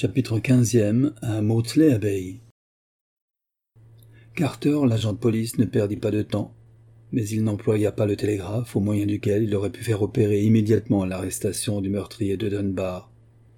Chapitre 15e. À Maudsley Abbey. Carter, l'agent de police, ne perdit pas de temps, mais il n'employa pas le télégraphe, au moyen duquel il aurait pu faire opérer immédiatement l'arrestation du meurtrier de Dunbar.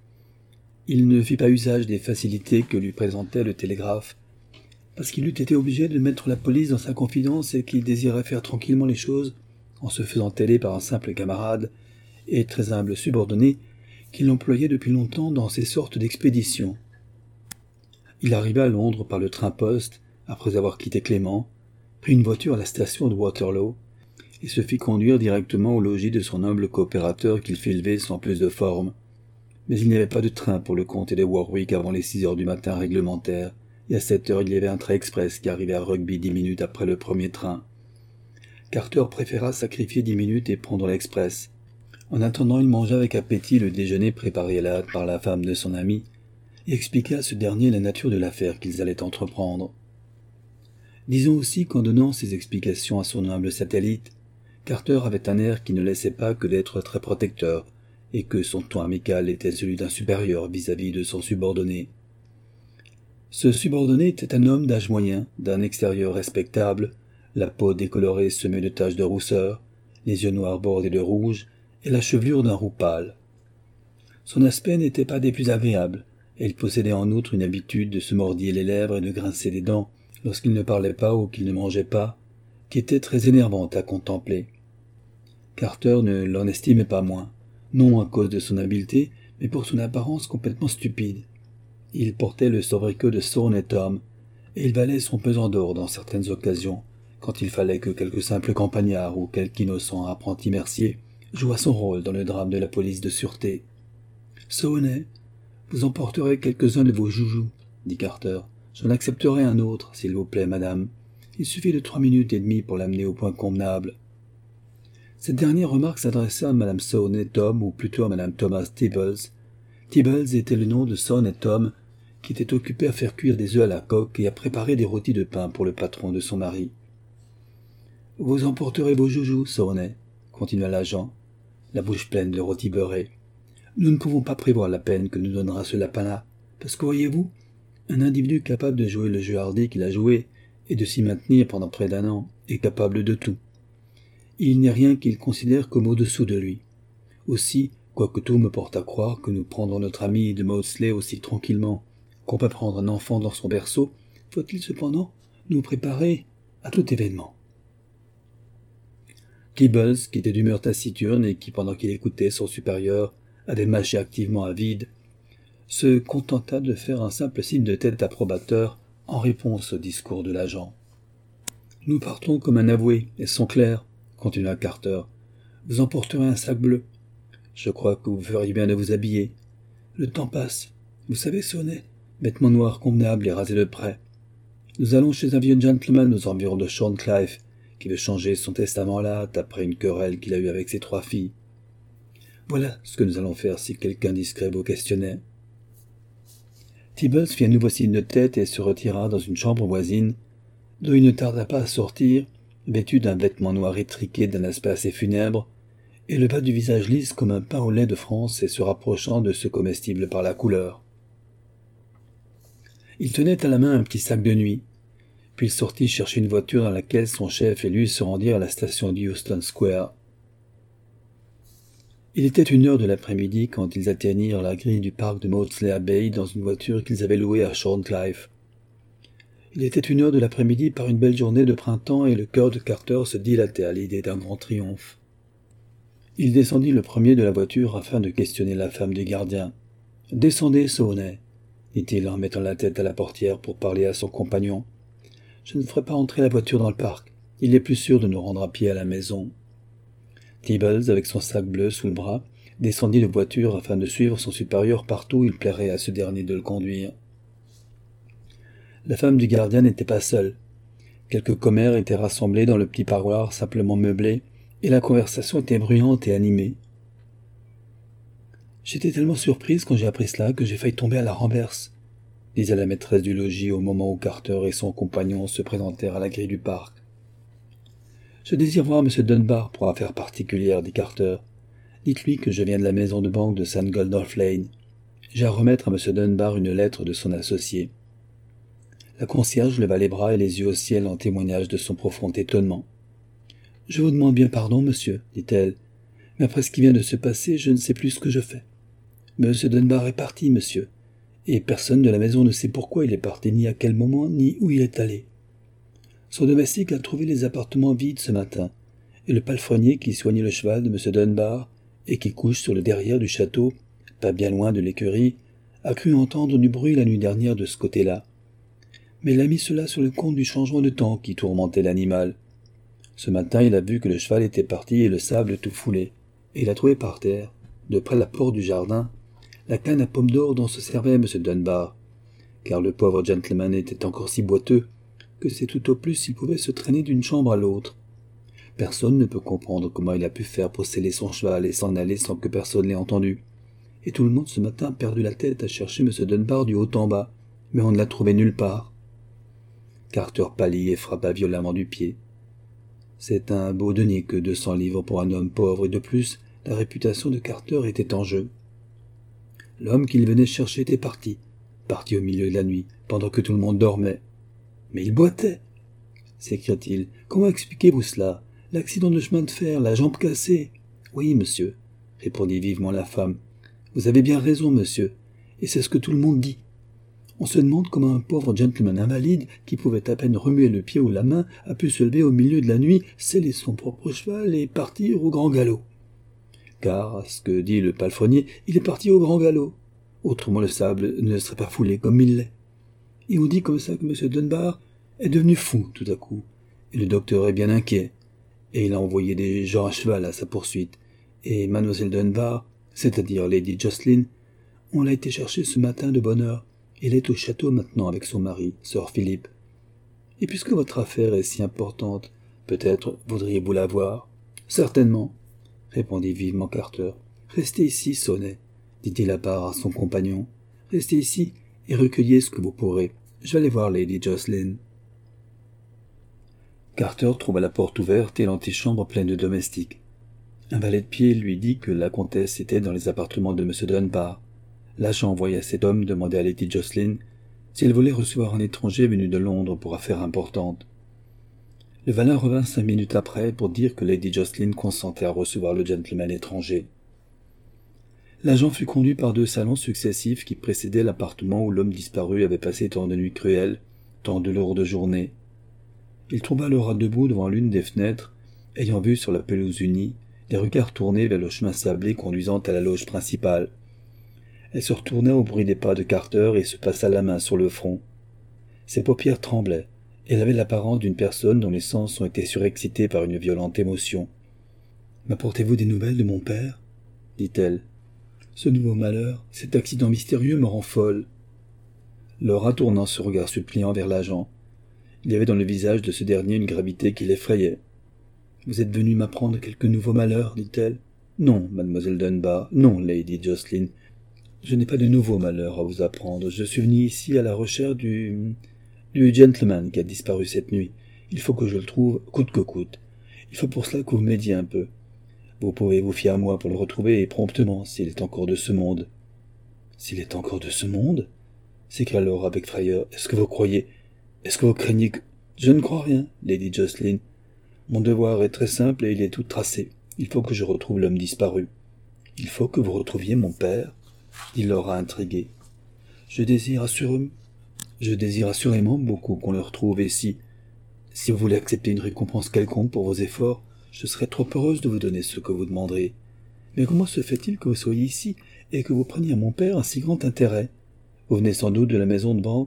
Il ne fit pas usage des facilités que lui présentait le télégraphe, parce qu'il eût été obligé de mettre la police dans sa confidence et qu'il désirait faire tranquillement les choses, en se faisant aider par un simple camarade et très humble subordonné qu'il employait depuis longtemps dans ces sortes d'expéditions. Il arriva à Londres par le train-poste, après avoir quitté Clément, prit une voiture à la station de Waterloo, et se fit conduire directement au logis de son humble coopérateur qu'il fit lever sans plus de forme. Mais il n'y avait pas de train pour le comté de Warwick avant les 6 heures du matin réglementaire, et à 7 heures il y avait un train express qui arrivait à Rugby 10 minutes après le premier train. Carter préféra sacrifier 10 minutes et prendre l'express. En attendant, il mangea avec appétit le déjeuner préparé à la hâte par la femme de son ami, et expliqua à ce dernier la nature de l'affaire qu'ils allaient entreprendre. Disons aussi qu'en donnant ces explications à son humble satellite, Carter avait un air qui ne laissait pas que d'être très protecteur, et que son ton amical était celui d'un supérieur vis-à-vis de son subordonné. Ce subordonné était un homme d'âge moyen, d'un extérieur respectable, la peau décolorée semée de taches de rousseur, les yeux noirs bordés de rouge, et la chevelure d'un roux pâle. Son aspect n'était pas des plus agréables, et il possédait en outre une habitude de se mordiller les lèvres et de grincer des dents lorsqu'il ne parlait pas ou qu'il ne mangeait pas, qui était très énervante à contempler. Carter ne l'en estimait pas moins, non à cause de son habileté, mais pour son apparence complètement stupide. Il portait le sobriquet de Sawn et Tom, et il valait son pesant d'or dans certaines occasions, quand il fallait que quelque simple campagnard ou quelque innocent apprenti mercier joua son rôle dans le drame de la police de sûreté. « Sawney, vous emporterez quelques-uns de vos joujoux, » dit Carter. « J'en accepterai un autre, s'il vous plaît, madame. Il suffit de 3 minutes et demie pour l'amener au point convenable. » Cette dernière remarque s'adressa à madame Sawn et Tom, ou plutôt à madame Thomas Tibbles. Tibbles était le nom de Sawn et Tom, qui était occupé à faire cuire des œufs à la coque et à préparer des rôtis de pain pour le patron de son mari. « Vous emporterez vos joujoux, Sawney, » continua l'agent, la bouche pleine de rôtis beurrés. « Nous ne pouvons pas prévoir la peine que nous donnera ce lapin-là, parce que, voyez-vous, un individu capable de jouer le jeu hardi qu'il a joué et de s'y maintenir pendant près d'1 an est capable de tout. Il n'est rien qu'il considère comme au-dessous de lui. Aussi, quoique tout me porte à croire que nous prendrons notre ami de Maudsley aussi tranquillement qu'on peut prendre un enfant dans son berceau, faut-il cependant nous préparer à tout événement. » Tibbles, qui était d'humeur taciturne et qui, pendant qu'il écoutait son supérieur, avait mâché activement à vide, se contenta de faire un simple signe de tête approbateur en réponse au discours de l'agent. « Nous partons comme un avoué, et sont clairs, » continua Carter. « Vous emporterez un sac bleu. Je crois que vous feriez bien de vous habiller. Le temps passe. Vous savez, Sawney, vêtements noirs convenables et rasés de près. Nous allons chez un vieux gentleman aux environs de Shorncliffe, qui veut changer son testament là, après une querelle qu'il a eue avec ses 3 filles. Voilà ce que nous allons faire si quelqu'un discret vous questionnait. » Tibbles fit un nouveau signe de tête et se retira dans une chambre voisine, d'où il ne tarda pas à sortir, vêtu d'un vêtement noir étriqué d'un aspect assez funèbre, et le bas du visage lisse comme un pain au lait de France et se rapprochant de ce comestible par la couleur. Il tenait à la main un petit sac de nuit, puis il sortit chercher une voiture dans laquelle son chef et lui se rendirent à la station d'Euston Square. Il était 1 heure de l'après-midi quand ils atteignirent la grille du parc de Maudsley Abbey dans une voiture qu'ils avaient louée à Shorncliffe. Il était 1 heure de l'après-midi par une belle journée de printemps et le cœur de Carter se dilatait à l'idée d'un grand triomphe. Il descendit le premier de la voiture afin de questionner la femme du gardien. « Descendez, Sawney, » dit-il en mettant la tête à la portière pour parler à son compagnon. « Je ne ferai pas entrer la voiture dans le parc. Il est plus sûr de nous rendre à pied à la maison. » Tibbles, avec son sac bleu sous le bras, descendit de voiture afin de suivre son supérieur partout où il plairait à ce dernier de le conduire. La femme du gardien n'était pas seule. Quelques commères étaient rassemblés dans le petit parloir simplement meublé, et la conversation était bruyante et animée. « J'étais tellement surprise quand j'ai appris cela que j'ai failli tomber à la renverse, » disait la maîtresse du logis au moment où Carter et son compagnon se présentèrent à la grille du parc. « Je désire voir M. Dunbar pour affaire particulière, dit Carter. Dites-lui que je viens de la maison de banque de St. Gundolph Lane. J'ai à remettre à M. Dunbar une lettre de son associé. La concierge leva les bras et les yeux au ciel en témoignage de son profond étonnement. « Je vous demande bien pardon, monsieur, dit-elle, mais après ce qui vient de se passer, je ne sais plus ce que je fais. M. Dunbar est parti, monsieur, et personne de la maison ne sait pourquoi il est parti, ni à quel moment, ni où il est allé. Son domestique a trouvé les appartements vides ce matin, et le palefrenier qui soignait le cheval de M. Dunbar, et qui couche sur le derrière du château, pas bien loin de l'écurie, a cru entendre du bruit la nuit dernière de ce côté-là. Mais il a mis cela sur le compte du changement de temps qui tourmentait l'animal. Ce matin, il a vu que le cheval était parti et le sable tout foulé, et il a trouvé par terre, de près la porte du jardin, la canne à pommes d'or dont se servait M. Dunbar, car le pauvre gentleman était encore si boiteux que c'est tout au plus s'il pouvait se traîner d'une chambre à l'autre. Personne ne peut comprendre comment il a pu faire pour sceller son cheval et s'en aller sans que personne l'ait entendu. Et tout le monde ce matin a perdu la tête à chercher M. Dunbar du haut en bas, mais on ne l'a trouvé nulle part. Carter pâlit et frappa violemment du pied. C'est un beau denier que 200 livres pour un homme pauvre, et de plus, la réputation de Carter était en jeu. L'homme qu'il venait chercher était parti au milieu de la nuit, pendant que tout le monde dormait. « Mais il boitait !» s'écria-t-il. « Comment expliquez-vous cela? L'accident de chemin de fer, la jambe cassée ?»« Oui, monsieur, » répondit vivement la femme. « Vous avez bien raison, monsieur, et c'est ce que tout le monde dit. On se demande comment un pauvre gentleman invalide, qui pouvait à peine remuer le pied ou la main, a pu se lever au milieu de la nuit, sceller son propre cheval et partir au grand galop. Car, à ce que dit le palefrenier, il est parti au grand galop. Autrement le sable ne serait pas foulé comme il l'est. Et on dit comme ça que M. Dunbar est devenu fou tout à coup, et le docteur est bien inquiet, et il a envoyé des gens à cheval à sa poursuite, et Mlle Dunbar, c'est-à-dire Lady Jocelyn, on l'a été chercher ce matin de bonne heure. Elle est au château maintenant avec son mari, Sir Philip. Et puisque votre affaire est si importante, peut-être voudriez-vous la voir? Certainement, répondit vivement Carter. Restez ici, Sonnet, dit-il à part à son compagnon. Restez ici et recueillez ce que vous pourrez. Je vais aller voir Lady Jocelyn. Carter trouva la porte ouverte et l'antichambre pleine de domestiques. Un valet de pied lui dit que la comtesse était dans les appartements de M. Dunbar. L'agent envoya cet homme demander à Lady Jocelyn si elle voulait recevoir un étranger venu de Londres pour affaires importantes. Le valet revint 5 minutes après pour dire que Lady Jocelyn consentait à recevoir le gentleman étranger. L'agent fut conduit par 2 salons successifs qui précédaient l'appartement où l'homme disparu avait passé tant de nuits cruelles, tant de lourdes journées. Il trouva Laura debout devant l'une des fenêtres, ayant vu sur la pelouse unie les regards tournés vers le chemin sablé conduisant à la loge principale. Elle se retourna au bruit des pas de Carter et se passa la main sur le front. Ses paupières tremblaient. Elle avait l'apparence d'une personne dont les sens ont été surexcités par une violente émotion. « M'apportez-vous des nouvelles de mon père ?» dit-elle. « Ce nouveau malheur, cet accident mystérieux me rend folle. » Laura tournant ce regard suppliant vers l'agent. Il y avait dans le visage de ce dernier une gravité qui l'effrayait. « Vous êtes venu m'apprendre quelque nouveau malheur, dit-elle. « Non, mademoiselle Dunbar, non, Lady Jocelyn. Je n'ai pas de nouveau malheur à vous apprendre. Je suis venu ici à la recherche du gentleman qui a disparu cette nuit. Il faut que je le trouve, coûte que coûte. Il faut pour cela que vous m'aidiez un peu. Vous pouvez vous fier à moi pour le retrouver, et promptement, s'il est encore de ce monde. »« S'il est encore de ce monde ?» s'écria Laura avec frayeur. « Est-ce que vous craignez que... » »« Je ne crois rien, Lady Jocelyn. Mon devoir est très simple et il est tout tracé. Il faut que je retrouve l'homme disparu. »« Il faut que vous retrouviez mon père ?» dit Laura intriguée. Je désire assurément beaucoup qu'on le retrouve, et si vous voulez accepter une récompense quelconque pour vos efforts, je serai trop heureuse de vous donner ce que vous demanderez. Mais comment se fait-il que vous soyez ici et que vous preniez à mon père un si grand intérêt? Vous venez sans doute de la maison de banque?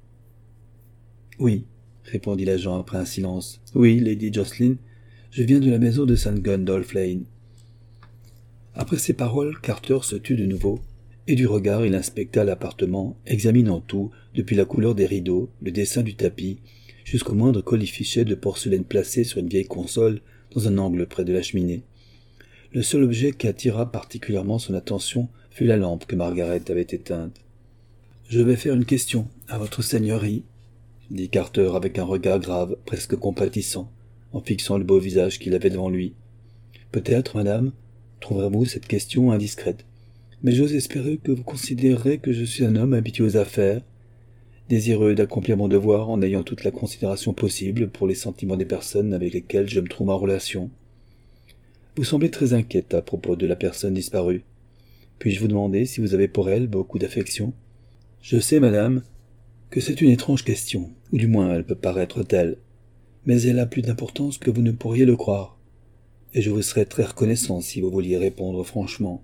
Oui, répondit l'agent après un silence. Oui, Lady Jocelyn, je viens de la maison de St. Gundolph Lane. Après ces paroles, Carter se tut de nouveau, et du regard il inspecta l'appartement, examinant tout, depuis la couleur des rideaux, le dessin du tapis, jusqu'au moindre colifichet de porcelaine placé sur une vieille console dans un angle près de la cheminée. Le seul objet qui attira particulièrement son attention fut la lampe que Margaret avait éteinte. « Je vais faire une question à votre seigneurie, » dit Carter avec un regard grave, presque compatissant, en fixant le beau visage qu'il avait devant lui. « Peut-être, madame, trouverez-vous cette question indiscrète. mais j'ose espérer que vous considérerez que je suis un homme habitué aux affaires, désireux d'accomplir mon devoir en ayant toute la considération possible pour les sentiments des personnes avec lesquelles je me trouve en relation. Vous semblez très inquiète à propos de la personne disparue. Puis-je vous demander si vous avez pour elle beaucoup d'affection? Je sais, madame, que c'est une étrange question, ou du moins elle peut paraître telle, mais elle a plus d'importance que vous ne pourriez le croire, et je vous serais très reconnaissant si vous vouliez répondre franchement.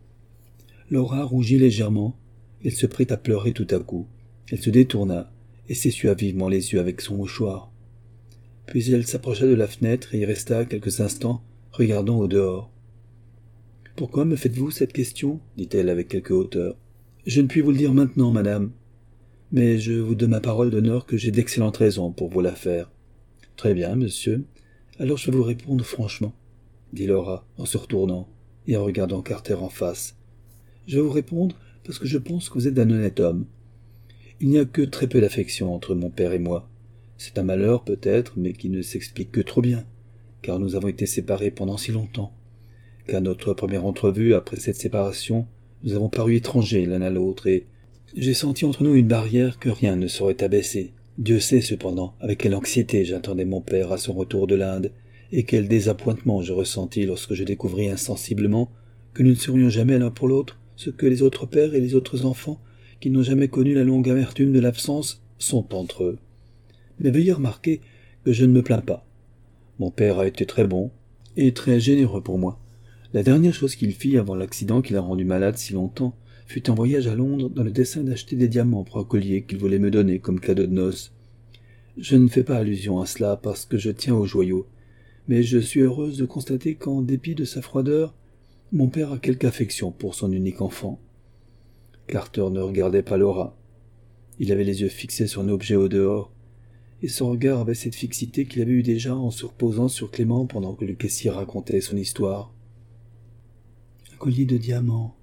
Laura rougit légèrement, elle se prit à pleurer tout à coup. Elle se détourna et s'essuya vivement les yeux avec son mouchoir. Puis elle s'approcha de la fenêtre et y resta quelques instants, regardant au dehors. « Pourquoi me faites-vous cette question » dit-elle avec quelque hauteur. « Je ne puis vous le dire maintenant, madame, mais je vous donne ma parole d'honneur que j'ai d'excellentes raisons pour vous la faire. »« Très bien, monsieur. Alors je vais vous répondre franchement, » dit Laura en se retournant et en regardant Carter en face. « Je vais vous répondre parce que je pense que vous êtes un honnête homme. Il n'y a que très peu d'affection entre mon père et moi. C'est un malheur peut-être, mais qui ne s'explique que trop bien, car nous avons été séparés pendant si longtemps, qu'à notre première entrevue après cette séparation, nous avons paru étrangers l'un à l'autre, et j'ai senti entre nous une barrière que rien ne saurait abaisser. Dieu sait cependant avec quelle anxiété j'attendais mon père à son retour de l'Inde, et quel désappointement je ressentis lorsque je découvris insensiblement que nous ne serions jamais l'un pour l'autre ce que les autres pères et les autres enfants qui n'ont jamais connu la longue amertume de l'absence, sont entre eux. Mais veuillez remarquer que je ne me plains pas. Mon père a été très bon et très généreux pour moi. La dernière chose qu'il fit avant l'accident qui l'a rendu malade si longtemps fut un voyage à Londres dans le dessein d'acheter des diamants pour un collier qu'il voulait me donner comme cadeau de noces. Je ne fais pas allusion à cela parce que je tiens aux joyaux, mais je suis heureuse de constater qu'en dépit de sa froideur, mon père a quelque affection pour son unique enfant. Carter ne regardait pas Laura. Il avait les yeux fixés sur un objet au dehors, et son regard avait cette fixité qu'il avait eue déjà en se reposant sur Clément pendant que le caissier racontait son histoire. Un collier de diamants.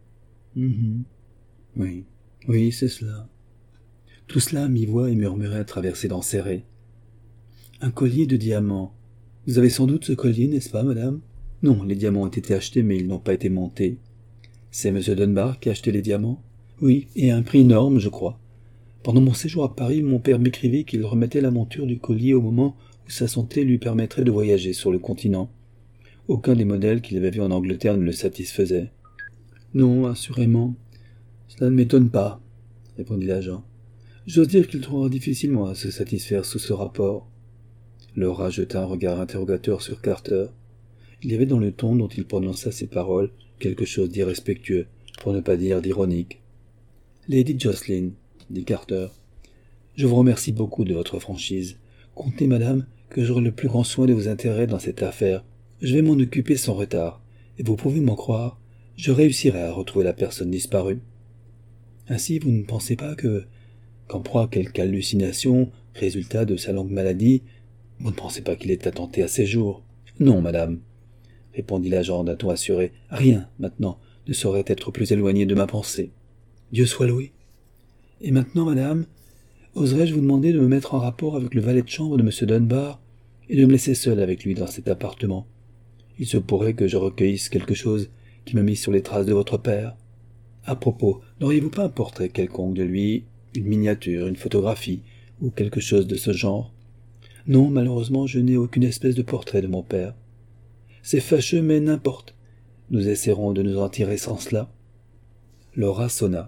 Oui, c'est cela. Tout cela mi-voix et murmurait à travers ses dents serrées. Un collier de diamants. Vous avez sans doute ce collier, n'est-ce pas, madame? Non, les diamants ont été achetés, mais ils n'ont pas été montés. C'est M. Dunbar qui a acheté les diamants? Oui, et à un prix énorme, je crois. Pendant mon séjour à Paris, mon père m'écrivait qu'il remettait la monture du collier au moment où sa santé lui permettrait de voyager sur le continent. Aucun des modèles qu'il avait vus en Angleterre ne le satisfaisait. Non, assurément. Cela ne m'étonne pas, répondit l'agent. J'ose dire qu'il trouvera difficilement à se satisfaire sous ce rapport. Laura jeta un regard interrogateur sur Carter. Il y avait dans le ton dont il prononça ces paroles quelque chose d'irrespectueux, pour ne pas dire d'ironique. Lady Jocelyn, dit Carter, je vous remercie beaucoup de votre franchise. Comptez, madame, que j'aurai le plus grand soin de vos intérêts dans cette affaire. Je vais m'en occuper sans retard, et vous pouvez m'en croire, je réussirai à retrouver la personne disparue. Ainsi, vous ne pensez pas que, qu'en proie à quelque hallucination, résultat de sa longue maladie, vous ne pensez pas qu'il est attenté à ses jours? Non, madame, répondit l'agent d'un ton assuré. Rien, maintenant, ne saurait être plus éloigné de ma pensée. Dieu soit loué. Et maintenant, madame, oserais-je vous demander de me mettre en rapport avec le valet de chambre de M. Dunbar et de me laisser seul avec lui dans cet appartement? Il se pourrait que je recueillisse quelque chose qui me mît sur les traces de votre père. À propos, n'auriez-vous pas un portrait quelconque de lui, une miniature, une photographie, ou quelque chose de ce genre? Non, malheureusement, je n'ai aucune espèce de portrait de mon père. C'est fâcheux, mais n'importe. Nous essaierons de nous en tirer sans cela. Laura sonna.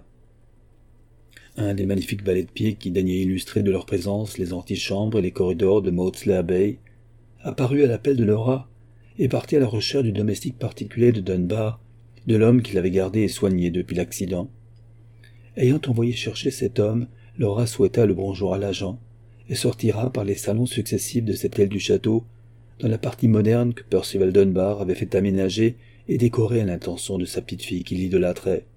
Un des magnifiques valets de pied qui daignaient illustrer de leur présence les antichambres et les corridors de Maudsley Abbey apparut à l'appel de Laura et partit à la recherche du domestique particulier de Dunbar, de l'homme qu'il avait gardé et soigné depuis l'accident. Ayant envoyé chercher cet homme, Laura souhaita le bonjour à l'agent et sortira par les salons successifs de cette aile du château, dans la partie moderne que Percival Dunbar avait fait aménager et décorer à l'intention de sa petite-fille qui l'idolâtrait.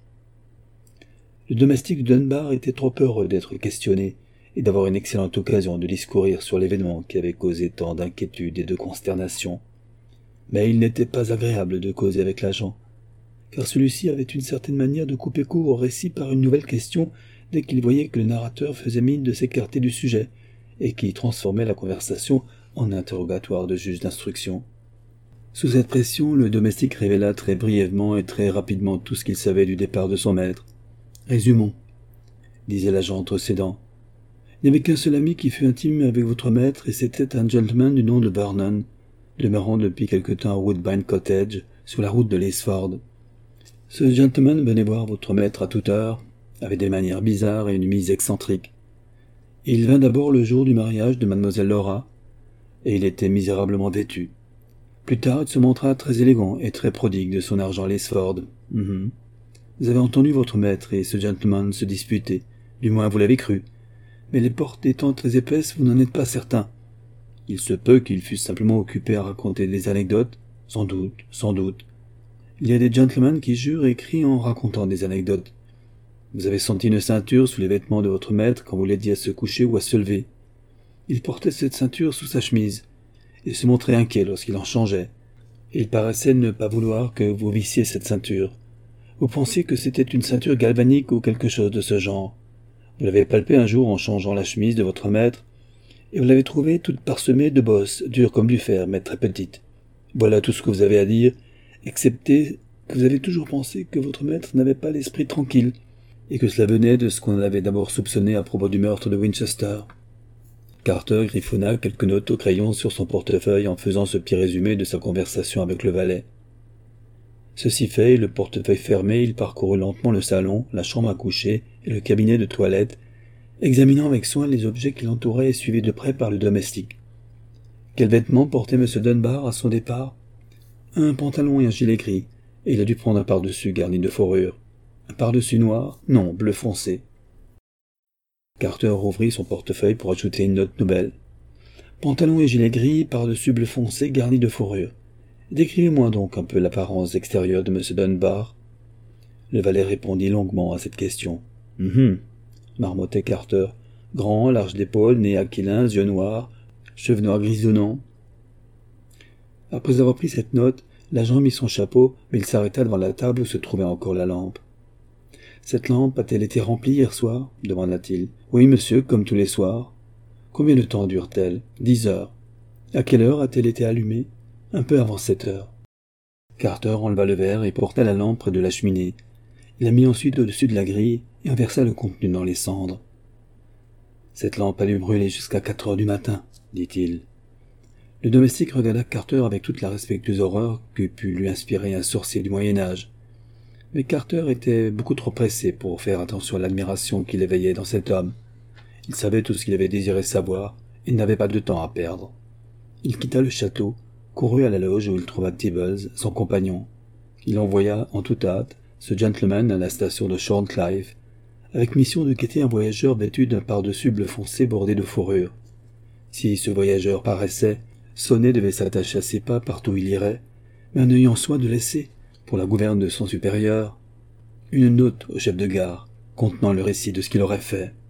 Le domestique de Dunbar était trop heureux d'être questionné et d'avoir une excellente occasion de discourir sur l'événement qui avait causé tant d'inquiétude et de consternation. Mais il n'était pas agréable de causer avec l'agent, car celui-ci avait une certaine manière de couper court au récit par une nouvelle question dès qu'il voyait que le narrateur faisait mine de s'écarter du sujet et qui transformait la conversation en interrogatoire de juge d'instruction. Sous cette pression, le domestique révéla très brièvement et très rapidement tout ce qu'il savait du départ de son maître. « Résumons, » disait l'agent entre ses dents. « Il n'y avait qu'un seul ami qui fut intime avec votre maître, et c'était un gentleman du nom de Vernon, demeurant depuis quelque temps à Woodbine Cottage, sur la route de Lisford. Ce gentleman venait voir votre maître à toute heure, avait des manières bizarres et une mise excentrique. Il vint d'abord le jour du mariage de mademoiselle Laura, et il était misérablement vêtu. Plus tard, il se montra très élégant et très prodigue de son argent à Lisford. Vous avez entendu votre maître et ce gentleman se disputer, du moins vous l'avez cru, mais les portes étant très épaisses, vous n'en êtes pas certain. Il se peut qu'il fût simplement occupé à raconter des anecdotes, sans doute, sans doute. Il y a des gentlemen qui jurent et crient en racontant des anecdotes. Vous avez senti une ceinture sous les vêtements de votre maître quand vous l'aidiez à se coucher ou à se lever. Il portait cette ceinture sous sa chemise, et se montrait inquiet lorsqu'il en changeait. Il paraissait ne pas vouloir que vous vissiez cette ceinture. Vous pensiez que c'était une ceinture galvanique ou quelque chose de ce genre. Vous l'avez palpée un jour en changeant la chemise de votre maître, et vous l'avez trouvée toute parsemée de bosses, dures comme du fer, mais très petites. Voilà tout ce que vous avez à dire, excepté que vous avez toujours pensé que votre maître n'avait pas l'esprit tranquille, et que cela venait de ce qu'on avait d'abord soupçonné à propos du meurtre de Winchester. Carter griffonna quelques notes au crayon sur son portefeuille en faisant ce petit résumé de sa conversation avec le valet. Ceci fait, le portefeuille fermé, il parcourut lentement le salon, la chambre à coucher et le cabinet de toilette, examinant avec soin les objets qui l'entouraient et suivis de près par le domestique. Quels vêtements portait M. Dunbar à son départ? Un pantalon et un gilet gris, et il a dû prendre un pardessus garni de fourrure. Un pardessus noir? Non, bleu foncé. Carter ouvrit son portefeuille pour ajouter une note nouvelle. Pantalon et gilet gris, par-dessus bleu foncé garni de fourrure. Décrivez-moi donc un peu l'apparence extérieure de M. Dunbar. Le valet répondit longuement à cette question. Marmottait Carter. Grand, large d'épaules, nez aquilin, yeux noirs, cheveux noirs grisonnants. Après avoir pris cette note, l'agent mit son chapeau, mais il s'arrêta devant la table où se trouvait encore la lampe. Cette lampe a-t-elle été remplie hier soir? Demanda-t-il. Oui, monsieur, comme tous les soirs. Combien de temps dure-t-elle? 10 heures. À quelle heure a-t-elle été allumée? Un peu avant 7 heures. Carter enleva le verre et porta la lampe près de la cheminée. Il la mit ensuite au-dessus de la grille et en versa le contenu dans les cendres. Cette lampe a dû brûler jusqu'à 4 heures du matin, dit-il. Le domestique regarda Carter avec toute la respectueuse horreur qu'eût pu lui inspirer un sorcier du Moyen-Âge. Mais Carter était beaucoup trop pressé pour faire attention à l'admiration qu'il éveillait dans cet homme. Il savait tout ce qu'il avait désiré savoir, et n'avait pas de temps à perdre. Il quitta le château, courut à la loge où il trouva Tibbles, son compagnon. Il envoya, en toute hâte, ce gentleman à la station de Shorncliffe, avec mission de guetter un voyageur vêtu d'un pardessus bleu foncé bordé de fourrure. Si ce voyageur paraissait, Sonnet devait s'attacher à ses pas partout où il irait, mais en ayant soin de laisser, pour la gouverne de son supérieur, une note au chef de gare, contenant le récit de ce qu'il aurait fait.